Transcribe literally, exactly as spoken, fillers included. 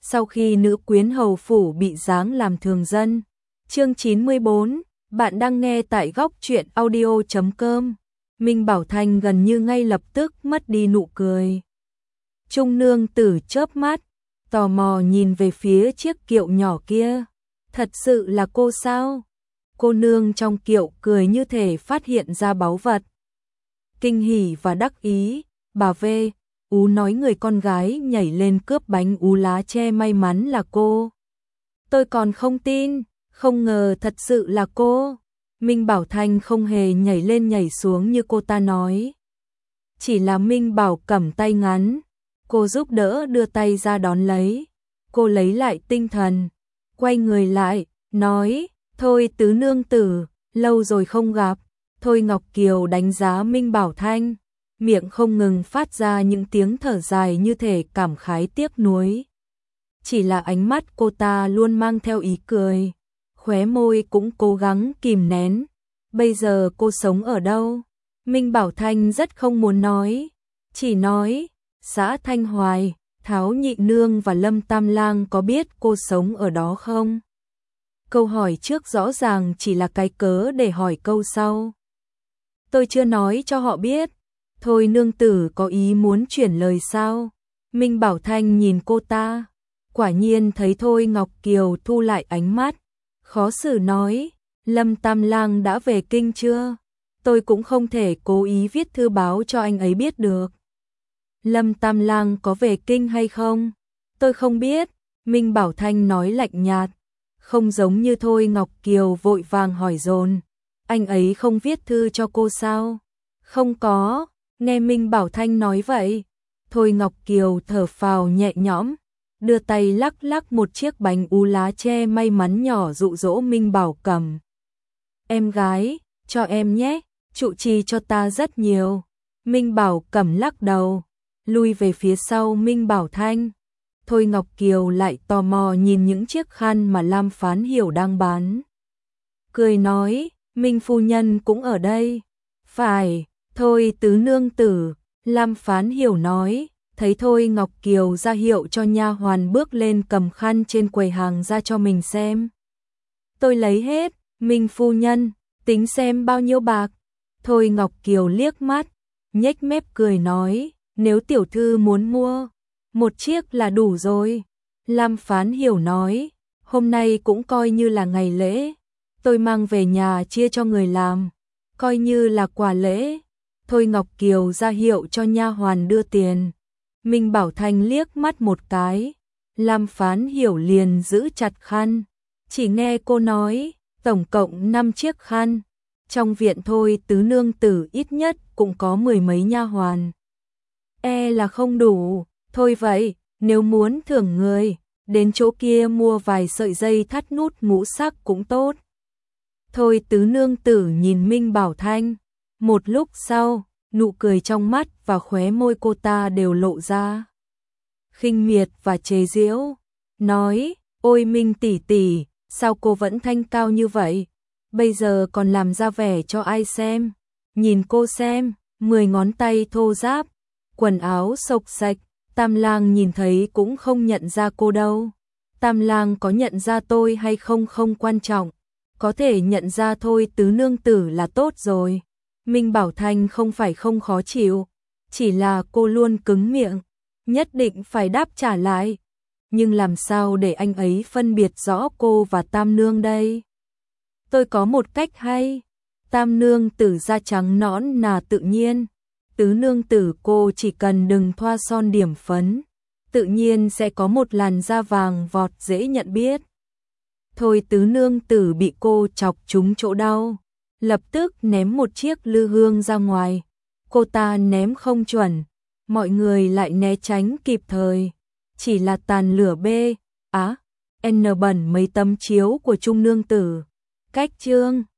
sau khi nữ quyến hầu phủ bị giáng làm thường dân. Chương chín mươi bốn, bạn đang nghe tại góc truyện audio chấm com. Minh Bảo Thanh gần như ngay lập tức mất đi nụ cười. Trung nương tử chớp mắt, tò mò nhìn về phía chiếc kiệu nhỏ kia. Thật sự là cô sao? Cô nương trong kiệu cười như thể phát hiện ra báu vật. Kinh hỉ và đắc ý, bà Vê, Ú nói người con gái nhảy lên cướp bánh ú lá tre may mắn là cô. Tôi còn không tin, không ngờ thật sự là cô. Minh Bảo Thanh không hề nhảy lên nhảy xuống như cô ta nói. Chỉ là Minh Bảo cầm tay ngắn, cô giúp đỡ đưa tay ra đón lấy. Cô lấy lại tinh thần, quay người lại, nói, thôi tứ nương tử, lâu rồi không gặp. Thôi Ngọc Kiều đánh giá Minh Bảo Thanh, miệng không ngừng phát ra những tiếng thở dài như thể cảm khái tiếc nuối. Chỉ là ánh mắt cô ta luôn mang theo ý cười, khóe môi cũng cố gắng kìm nén. Bây giờ cô sống ở đâu? Minh Bảo Thanh rất không muốn nói, chỉ nói, xã Thanh Hoài, Tháo Nhị Nương và Lâm Tam Lang có biết cô sống ở đó không? Câu hỏi trước rõ ràng chỉ là cái cớ để hỏi câu sau. Tôi chưa nói cho họ biết. Thôi nương tử có ý muốn chuyển lời sao? Minh Bảo Thanh nhìn cô ta, quả nhiên thấy Thôi Ngọc Kiều thu lại ánh mắt, khó xử nói, Lâm Tam Lang đã về kinh chưa? Tôi cũng không thể cố ý viết thư báo cho anh ấy biết được. Lâm Tam Lang có về kinh hay không? Tôi không biết, Minh Bảo Thanh nói lạnh nhạt, không giống như Thôi Ngọc Kiều vội vàng hỏi dồn. Anh ấy không viết thư cho cô sao? Không có, nghe Minh Bảo Thanh nói vậy. Thôi Ngọc Kiều thở phào nhẹ nhõm, đưa tay lắc lắc một chiếc bánh ú lá tre may mắn nhỏ dụ dỗ Minh Bảo cầm. Em gái, cho em nhé, trụ trì cho ta rất nhiều. Minh Bảo cầm lắc đầu, lui về phía sau Minh Bảo Thanh. Thôi Ngọc Kiều lại tò mò nhìn những chiếc khăn mà Lam Phán Hiểu đang bán. Cười nói, Minh phu nhân cũng ở đây. Phải, thôi tứ nương tử, Lam Phán Hiểu nói, thấy Thôi Ngọc Kiều ra hiệu cho nha hoàn bước lên cầm khăn trên quầy hàng ra cho mình xem. Tôi lấy hết, Minh phu nhân, tính xem bao nhiêu bạc. Thôi Ngọc Kiều liếc mắt, nhếch mép cười nói, nếu tiểu thư muốn mua, một chiếc là đủ rồi. Lam Phán Hiểu nói, hôm nay cũng coi như là ngày lễ, tôi mang về nhà chia cho người làm, coi như là quà lễ. Thôi Ngọc Kiều ra hiệu cho nha hoàn đưa tiền. Minh Bảo Thanh liếc mắt một cái, Lam Phán Hiểu liền giữ chặt khăn. Chỉ nghe cô nói, tổng cộng năm chiếc khăn. Trong viện Thôi tứ nương tử ít nhất cũng có mười mấy nha hoàn. E là không đủ, thôi vậy, nếu muốn thưởng người, đến chỗ kia mua vài sợi dây thắt nút ngũ sắc cũng tốt. Thôi tứ nương tử nhìn Minh Bảo Thanh, một lúc sau, nụ cười trong mắt và khóe môi cô ta đều lộ ra. Khinh miệt và chế giễu, nói, ôi Minh tỷ tỷ, sao cô vẫn thanh cao như vậy? Bây giờ còn làm ra vẻ cho ai xem? Nhìn cô xem, mười ngón tay thô ráp, quần áo xộc xạch, Tam Lang nhìn thấy cũng không nhận ra cô đâu. Tam Lang có nhận ra tôi hay không không quan trọng, có thể nhận ra Thôi tứ nương tử là tốt rồi. Minh Bảo Thanh không phải không khó chịu, chỉ là cô luôn cứng miệng, nhất định phải đáp trả lại. Nhưng làm sao để anh ấy phân biệt rõ cô và Tam Nương đây? Tôi có một cách hay. Tam Nương tử da trắng nõn nà tự nhiên, tứ nương tử cô chỉ cần đừng thoa son điểm phấn, tự nhiên sẽ có một làn da vàng vọt dễ nhận biết. Thôi tứ nương tử bị cô chọc trúng chỗ đau, lập tức ném một chiếc lư hương ra ngoài. Cô ta ném không chuẩn, mọi người lại né tránh kịp thời. Chỉ là tàn lửa B, á, N bẩn mấy tấm chiếu của Trung nương tử. Cách chương